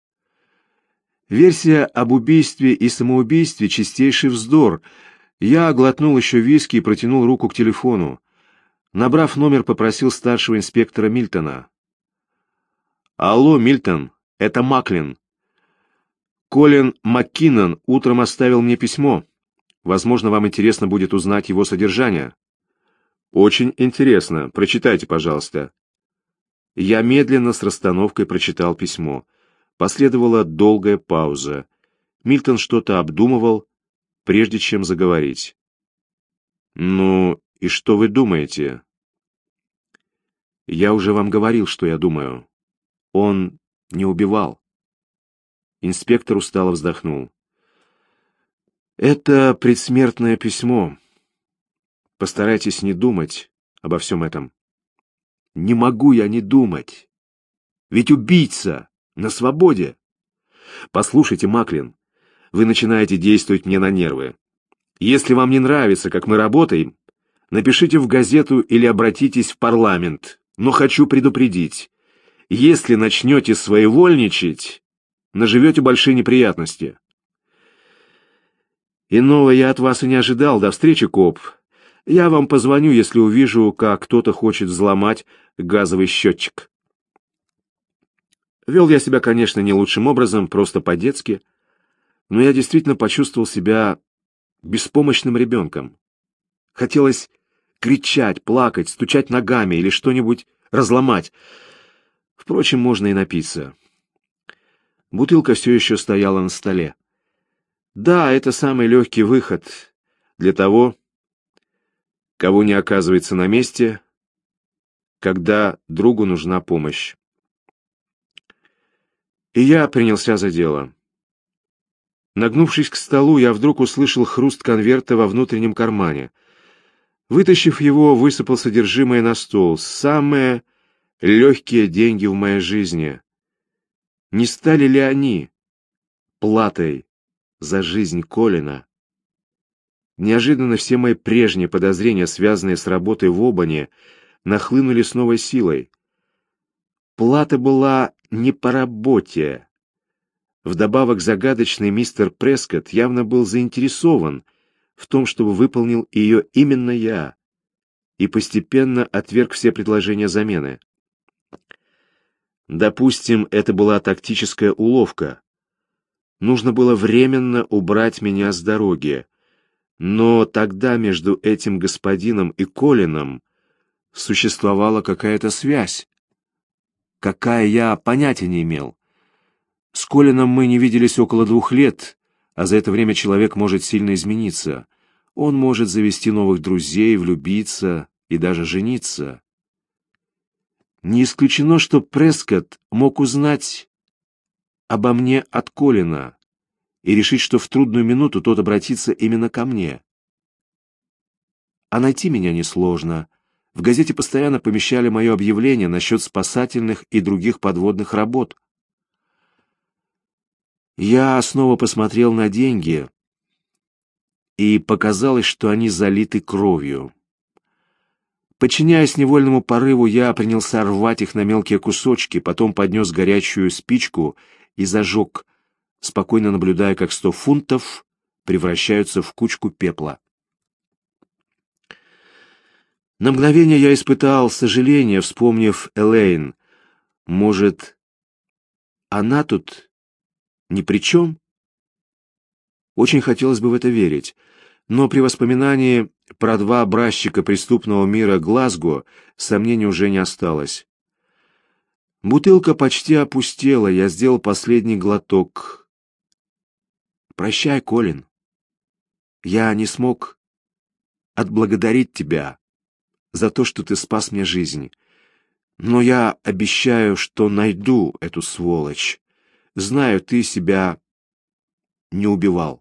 Версия об убийстве и самоубийстве — чистейший вздор. Я глотнул еще виски и протянул руку к телефону. Набрав номер, попросил старшего инспектора Мильтона. «Алло, Мильтон, это Маклин. Колин Маккинон утром оставил мне письмо. Возможно, вам интересно будет узнать его содержание». «Очень интересно. Прочитайте, пожалуйста». Я медленно с расстановкой прочитал письмо. Последовала долгая пауза. Мильтон что-то обдумывал, прежде чем заговорить. «Ну, и что вы думаете?» «Я уже вам говорил, что я думаю. Он не убивал». Инспектор устало вздохнул. «Это предсмертное письмо. Постарайтесь не думать обо всем этом». «Не могу я не думать. Ведь убийца на свободе. Послушайте, Маклин, вы начинаете действовать мне на нервы. Если вам не нравится, как мы работаем, напишите в газету или обратитесь в парламент. Но хочу предупредить, если начнете своевольничать, наживете большие неприятности». Иного я от вас и не ожидал. До встречи, коп. Я вам позвоню, если увижу, как кто-то хочет взломать газовый счетчик. Вел я себя, конечно, не лучшим образом, просто по-детски, но я действительно почувствовал себя беспомощным ребенком. Хотелось кричать, плакать, стучать ногами или что-нибудь разломать. Впрочем, можно и напиться. Бутылка все еще стояла на столе. Да, это самый легкий выход для того, кого не оказывается на месте, когда другу нужна помощь. И я принялся за дело. Нагнувшись к столу, я вдруг услышал хруст конверта во внутреннем кармане. Вытащив его, высыпал содержимое на стол. Самые легкие деньги в моей жизни. Не стали ли они платой за жизнь Колина? Неожиданно все мои прежние подозрения, связанные с работой в Обане, нахлынули с новой силой. Плата была не по работе. Вдобавок загадочный мистер Прескотт явно был заинтересован в том, чтобы выполнил ее именно я, и постепенно отверг все предложения замены. Допустим, это была тактическая уловка. Нужно было временно убрать меня с дороги, но тогда между этим господином и Колином существовала какая-то связь, какая я понятия не имел. С Колином мы не виделись около 2 лет, а за это время человек может сильно измениться. Он может завести новых друзей, влюбиться и даже жениться. Не исключено, что Прескотт мог узнать обо мне от Колина и решить, что в трудную минуту тот обратится именно ко мне. А найти меня несложно. В газете постоянно помещали мое объявление насчет спасательных и других подводных работ. Я снова посмотрел на деньги, и показалось, что они залиты кровью. Подчиняясь невольному порыву, я принялся рвать их на мелкие кусочки, потом поднес горячую спичку и зажег, спокойно наблюдая, как 100 фунтов превращаются в кучку пепла. На мгновение я испытал сожаление, вспомнив Элейн. Может, она тут ни при чем? Очень хотелось бы в это верить, но при воспоминании про 2 образчика преступного мира Глазго сомнений уже не осталось. Бутылка почти опустела, я сделал последний глоток. «Прощай, Колин. Я не смог отблагодарить тебя за то, что ты спас мне жизнь, но я обещаю, что найду эту сволочь. Знаю, ты себя не убивал.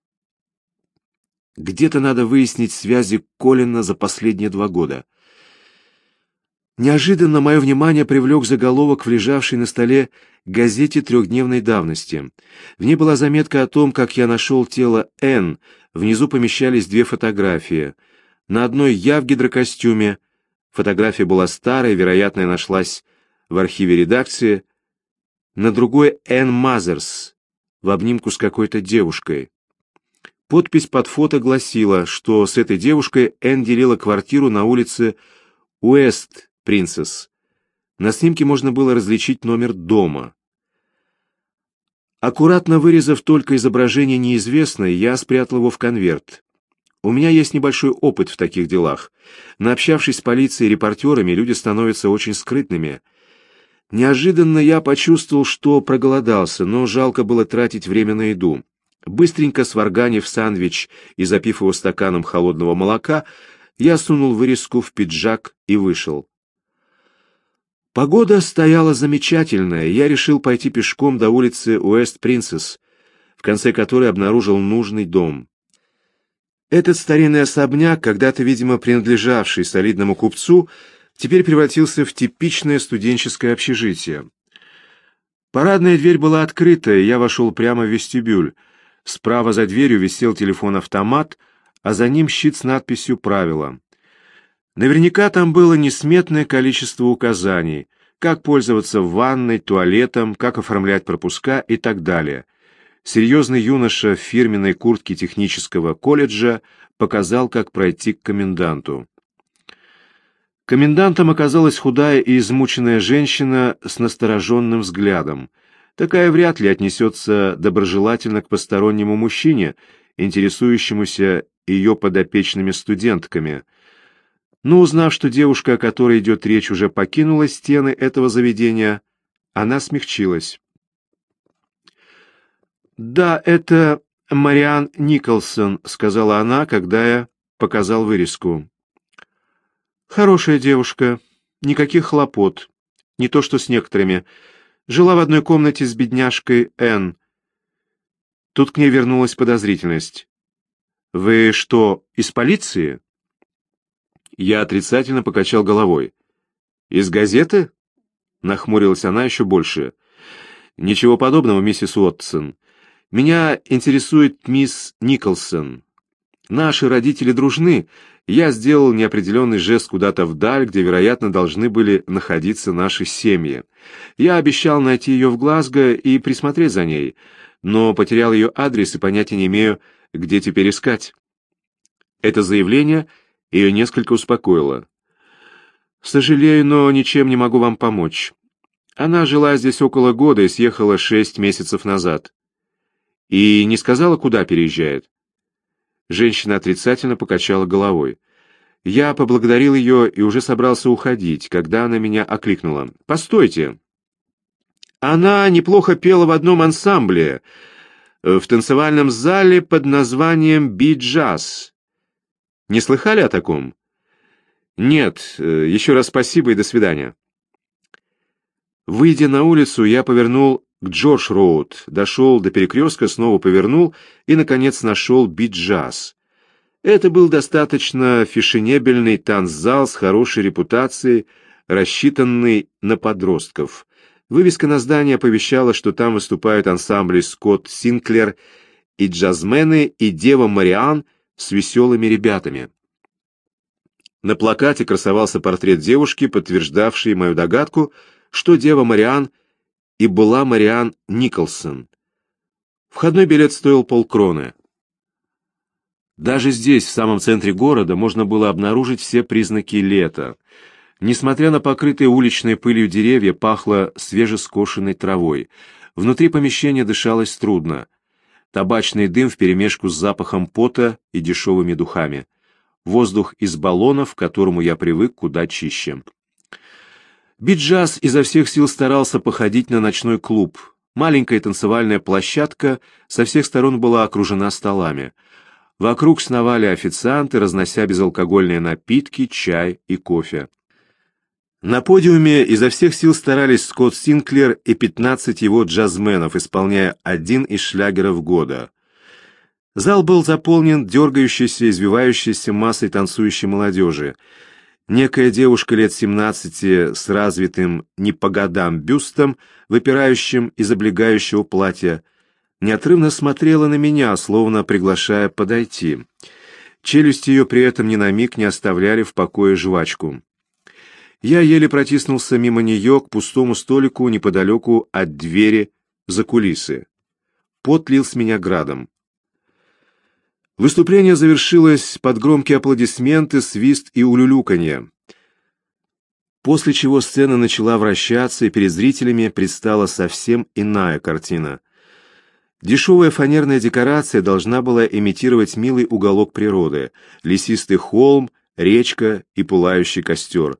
Где-то надо выяснить связи Колина за последние 2 года». Неожиданно мое внимание привлек заголовок в лежавшей на столе газете 3-дневной давности. В ней была заметка о том, как я нашел тело Энн. Внизу помещались 2 фотографии. На одной я в гидрокостюме. Фотография была старая, вероятно, нашлась в архиве редакции. На другой Энн Мазерс в обнимку с какой-то девушкой. Подпись под фото гласила, что с этой девушкой Энн делила квартиру на улице Уэст Принцесс. На снимке можно было различить номер дома. Аккуратно вырезав только изображение неизвестной, я спрятал его в конверт. У меня есть небольшой опыт в таких делах. Наобщавшись с полицией и репортерами, люди становятся очень скрытными. Неожиданно я почувствовал, что проголодался, но жалко было тратить время на еду. Быстренько сварганив сандвич и запив его стаканом холодного молока, я сунул вырезку в пиджак и вышел. Погода стояла замечательная, я решил пойти пешком до улицы Уэст Принцесс, в конце которой обнаружил нужный дом. Этот старинный особняк, когда-то, видимо, принадлежавший солидному купцу, теперь превратился в типичное студенческое общежитие. Парадная дверь была открыта, и я вошел прямо в вестибюль. Справа за дверью висел телефон-автомат, а за ним щит с надписью «Правила». Наверняка там было несметное количество указаний, как пользоваться ванной, туалетом, как оформлять пропуска и так далее. серьезный юноша в фирменной куртке технического колледжа показал, как пройти к коменданту. Комендантом оказалась худая и измученная женщина с настороженным взглядом. Такая вряд ли отнесется доброжелательно к постороннему мужчине, интересующемуся ее подопечными студентками. Но узнав, что девушка, о которой идет речь, уже покинула стены этого заведения, она смягчилась. «Да, это Мариан Николсон», — сказала она, когда я показал вырезку. «Хорошая девушка, никаких хлопот, не то что с некоторыми. Жила в одной комнате с бедняжкой Энн». Тут к ней вернулась подозрительность. «Вы что, из полиции?» Я отрицательно покачал головой. «Из газеты?» — нахмурилась она еще больше. «Ничего подобного, миссис Уотсон. Меня интересует мисс Николсон. Наши родители дружны. Я сделал неопределенный жест куда-то вдаль, где, вероятно, должны были находиться наши семьи. Я обещал найти ее в Глазго и присмотреть за ней, но потерял ее адрес и понятия не имею, где теперь искать». Это заявление ее несколько успокоило. «Сожалею, но ничем не могу вам помочь. Она жила здесь около года и съехала 6 месяцев назад. И не сказала, куда переезжает?» Женщина отрицательно покачала головой. Я поблагодарил ее и уже собрался уходить, когда она меня окликнула. «Постойте! Она неплохо пела в одном ансамбле, в танцевальном зале под названием «Би-джаз». Не слыхали о таком?» «Нет, еще раз спасибо и до свидания». Выйдя на улицу, я повернул к Джордж-роуд, дошел до перекрестка, снова повернул и, наконец, нашел Би-джаз. Это был достаточно фешенебельный танцзал с хорошей репутацией, рассчитанный на подростков. Вывеска на здании оповещала, что там выступают ансамбли Скотт Синклер и джазмены, и Дева Мариан с веселыми ребятами. На плакате красовался портрет девушки, подтверждавший мою догадку, что Дева Мариан и была Мариан Николсон. Входной билет стоил полкроны. Даже здесь, в самом центре города, можно было обнаружить все признаки лета. Несмотря на покрытые уличной пылью деревья, пахло свежескошенной травой. Внутри помещения дышалось трудно. Табачный дым вперемешку с запахом пота и дешевыми духами. Воздух из баллонов, к которому я привык, куда чище. Би-джаз изо всех сил старался походить на ночной клуб. Маленькая танцевальная площадка со всех сторон была окружена столами. Вокруг сновали официанты, разнося безалкогольные напитки, чай и кофе. На подиуме изо всех сил старались Скотт Синклер и 15 его джазменов, исполняя один из шлягеров года. Зал был заполнен дергающейся, извивающейся массой танцующей молодежи. Некая девушка лет 17 с развитым не по годам бюстом, выпирающим из облегающего платья, неотрывно смотрела на меня, словно приглашая подойти. Челюсти ее при этом ни на миг не оставляли в покое жвачку. Я еле протиснулся мимо нее к пустому столику неподалеку от двери за кулисы. Пот лил с меня градом. Выступление завершилось под громкие аплодисменты, свист и улюлюканье. После чего сцена начала вращаться, и перед зрителями предстала совсем иная картина. Дешевая фанерная декорация должна была имитировать милый уголок природы, лесистый холм, речка и пылающий костер.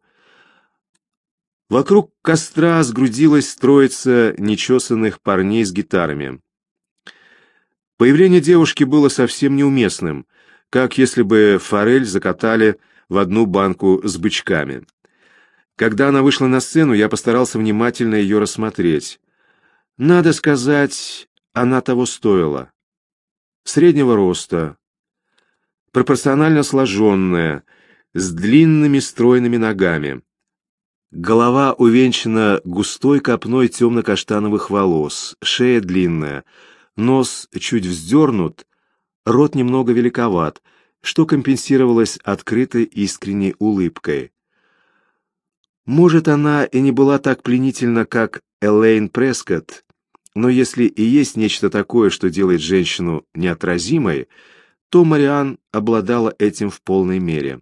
Вокруг костра сгрудилась троица нечесанных парней с гитарами. Появление девушки было совсем неуместным, как если бы форель закатали в одну банку с бычками. Когда она вышла на сцену, я постарался внимательно ее рассмотреть. Надо сказать, она того стоила. Среднего роста, пропорционально сложенная, с длинными стройными ногами. Голова увенчана густой копной темно-каштановых волос, шея длинная, нос чуть вздернут, рот немного великоват, что компенсировалось открытой искренней улыбкой. Может, она и не была так пленительна, как Элейн Прескотт, Но если и есть нечто такое, что делает женщину неотразимой, то Мариан обладала этим в полной мере.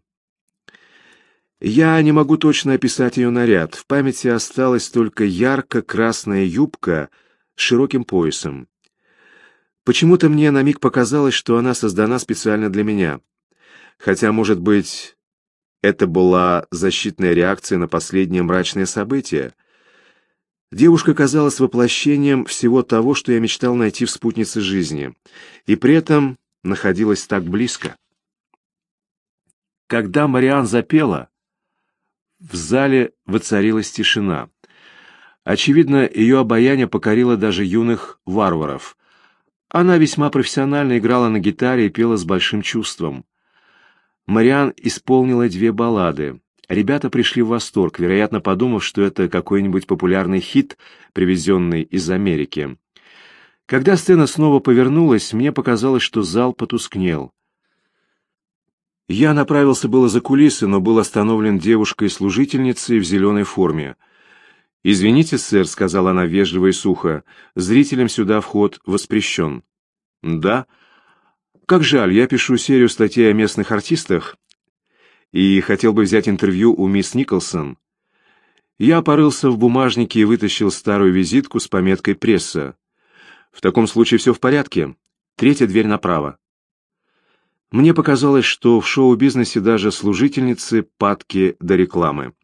Я не могу точно описать ее наряд. В памяти осталась только ярко-красная юбка с широким поясом. Почему-то мне на миг показалось, что она создана специально для меня. Хотя, может быть, это была защитная реакция на последнее мрачное событие. Девушка казалась воплощением всего того, что я мечтал найти в спутнице жизни, и при этом находилась так близко. Когда Мариан запела, в зале воцарилась тишина. Очевидно, ее обаяние покорило даже юных варваров. Она весьма профессионально играла на гитаре и пела с большим чувством. Мариан исполнила 2 баллады. Ребята пришли в восторг, вероятно, подумав, что это какой-нибудь популярный хит, привезенный из Америки. Когда сцена снова повернулась, мне показалось, что зал потускнел. Я направился было за кулисы, но был остановлен девушкой-служительницей в зеленой форме. «Извините, сэр», — сказала она вежливо и сухо, — «зрителям сюда вход воспрещен». «Да? Как жаль, я пишу серию статей о местных артистах и хотел бы взять интервью у мисс Николсон». Я порылся в бумажнике и вытащил старую визитку с пометкой «Пресса». «В таком случае все в порядке. 3-я дверь направо». Мне показалось, что в шоу-бизнесе даже служительницы падки до рекламы.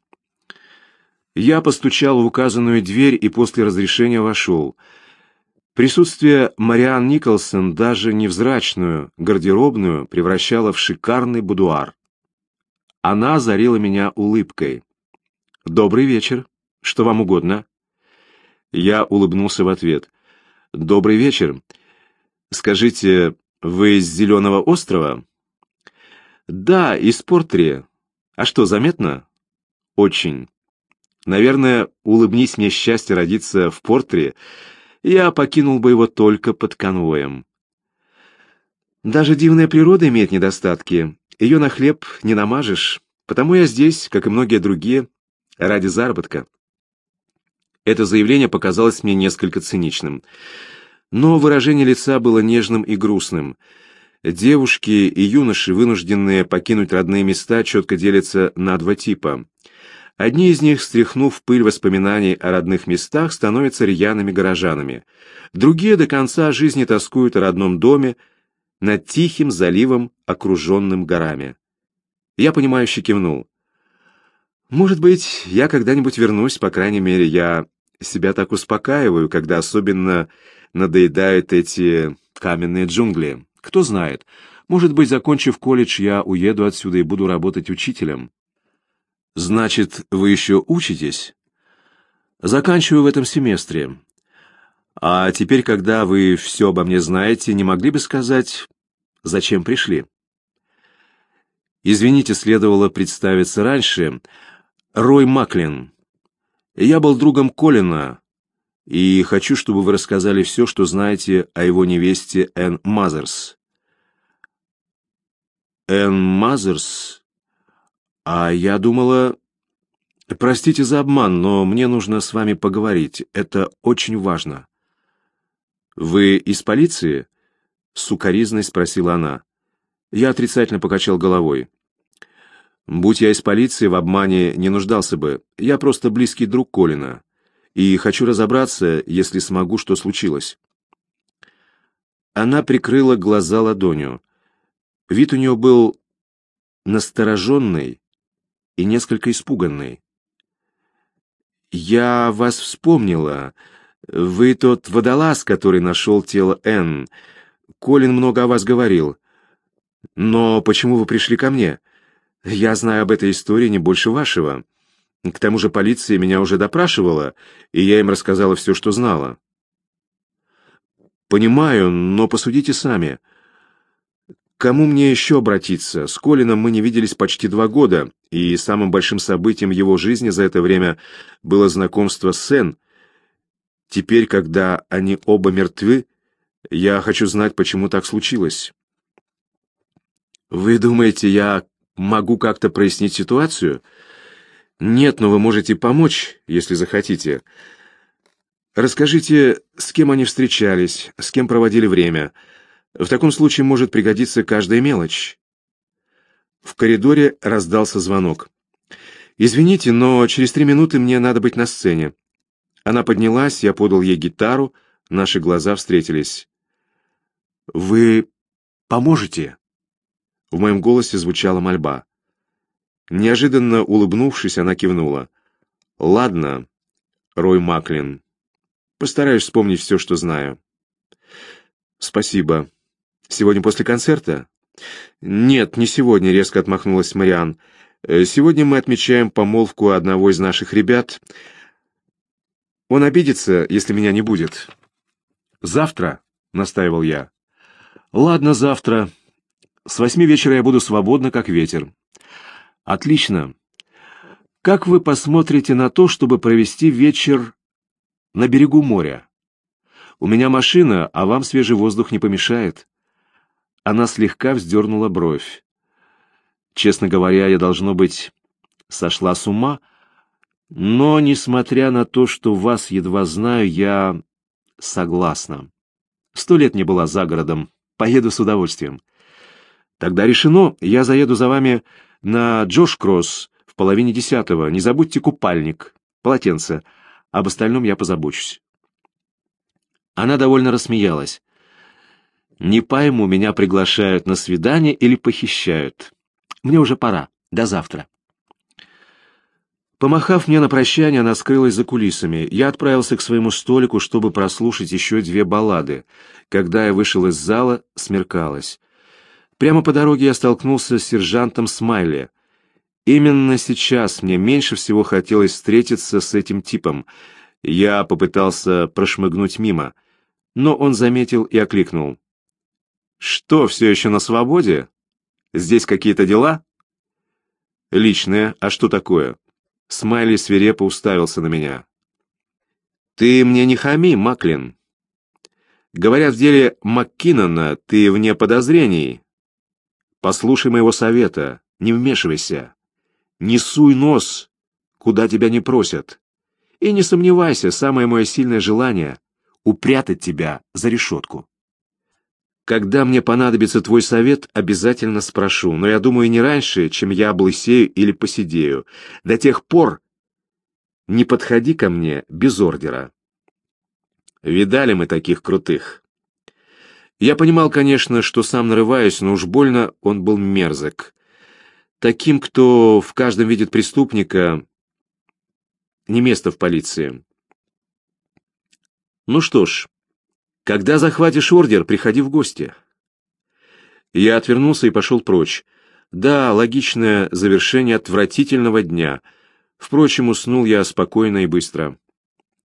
Я постучал в указанную дверь и после разрешения вошел. Присутствие Мариан Николсон даже невзрачную гардеробную превращало в шикарный будуар. Она озарила меня улыбкой. «Добрый вечер. Что вам угодно?» Я улыбнулся в ответ. «Добрый вечер. Скажите, вы из Зеленого острова?» «Да, из Портри. А что, заметно?» «Очень. Наверное, улыбнись мне счастье родиться в Портри, я покинул бы его только под конвоем». «Даже дивная природа имеет недостатки. Ее на хлеб не намажешь. Потому я здесь, как и многие другие, ради заработка». Это заявление показалось мне несколько циничным. Но выражение лица было нежным и грустным. Девушки и юноши, вынужденные покинуть родные места, четко делятся на 2 типа. Одни из них, стряхнув пыль воспоминаний о родных местах, становятся рьяными горожанами. Другие до конца жизни тоскуют о родном доме над тихим заливом, окруженным горами. Я понимающе кивнул. «Может быть, я когда-нибудь вернусь, по крайней мере, я себя так успокаиваю, когда особенно надоедают эти каменные джунгли. Кто знает, может быть, закончив колледж, я уеду отсюда и буду работать учителем». «Значит, вы еще учитесь?» «Заканчиваю в этом семестре. А теперь, когда вы все обо мне знаете, не могли бы сказать, зачем пришли?» «Извините, следовало представиться раньше. Рой Маклин. Я был другом Колина, и хочу, чтобы вы рассказали все, что знаете о его невесте Энн Мазерс». «Энн Мазерс? А я думала...» «Простите за обман, но мне нужно с вами поговорить. Это очень важно». «Вы из полиции?» — с укоризной спросила она. Я отрицательно покачал головой. «Будь я из полиции, в обмане не нуждался бы. Я просто близкий друг Колина. И хочу разобраться, если смогу, что случилось». Она прикрыла глаза ладонью. Вид у нее был настороженный и несколько испуганный. «Я вас вспомнила. Вы тот водолаз, который нашел тело Энн. Колин много о вас говорил. Но почему вы пришли ко мне? Я знаю об этой истории не больше вашего. К тому же полиция меня уже допрашивала, и я им рассказала все, что знала». «Понимаю, но посудите сами. К кому мне еще обратиться? С Колином мы не виделись почти 2 года, и самым большим событием в его жизни за это время было знакомство с Энн. Теперь, когда они оба мертвы, я хочу знать, почему так случилось». «Вы думаете, я могу как-то прояснить ситуацию?» «Нет, но вы можете помочь, если захотите. Расскажите, с кем они встречались, с кем проводили время. В таком случае может пригодиться каждая мелочь». В коридоре раздался звонок. «Извините, но через 3 минуты мне надо быть на сцене». Она поднялась, я подал ей гитару, наши глаза встретились. «Вы поможете?» В моем голосе звучала мольба. Неожиданно улыбнувшись, она кивнула. «Ладно, Рой Маклин. Постараюсь вспомнить все, что знаю». «Спасибо. Сегодня после концерта?» «Нет, не сегодня», — резко отмахнулась Мариан. «Сегодня мы отмечаем помолвку одного из наших ребят. Он обидится, если меня не будет». «Завтра?» — настаивал я. «Ладно, завтра. С 8 вечера я буду свободна, как ветер». «Отлично. Как вы посмотрите на то, чтобы провести вечер на берегу моря? У меня машина, а вам свежий воздух не помешает». Она слегка вздернула бровь. «Честно говоря, я, должно быть, сошла с ума, но, несмотря на то, что вас едва знаю, я согласна. 100 лет не была за городом, поеду с удовольствием». «Тогда решено, я заеду за вами на Джош-Кросс в 9:30. Не забудьте купальник, полотенце. Об остальном я позабочусь». Она довольно рассмеялась. «Не пойму, меня приглашают на свидание или похищают. Мне уже пора. До завтра». Помахав мне на прощание, она скрылась за кулисами. Я отправился к своему столику, чтобы прослушать еще 2 баллады. Когда я вышел из зала, смеркалось. Прямо по дороге я столкнулся с сержантом Смайли. Именно сейчас мне меньше всего хотелось встретиться с этим типом. Я попытался прошмыгнуть мимо, но он заметил и окликнул. «Что, все еще на свободе? Здесь какие-то дела?» «Личные. А что такое?» Смайли свирепо уставился на меня. «Ты мне не хами, Маклин. Говорят, в деле МакКиннона ты вне подозрений. Послушай моего совета, не вмешивайся. Не суй нос, куда тебя не просят. И не сомневайся, самое мое сильное желание — упрятать тебя за решетку. Когда мне понадобится твой совет, обязательно спрошу, но я думаю, не раньше, чем я облысею или поседею. До тех пор не подходи ко мне без ордера». Видали мы таких крутых. Я понимал, конечно, что сам нарываюсь, но уж больно он был мерзок. Таким, кто в каждом видит преступника, не место в полиции. «Ну что ж, когда захватишь ордер, приходи в гости». Я отвернулся и пошел прочь. Да, логичное завершение отвратительного дня. Впрочем, уснул я спокойно и быстро.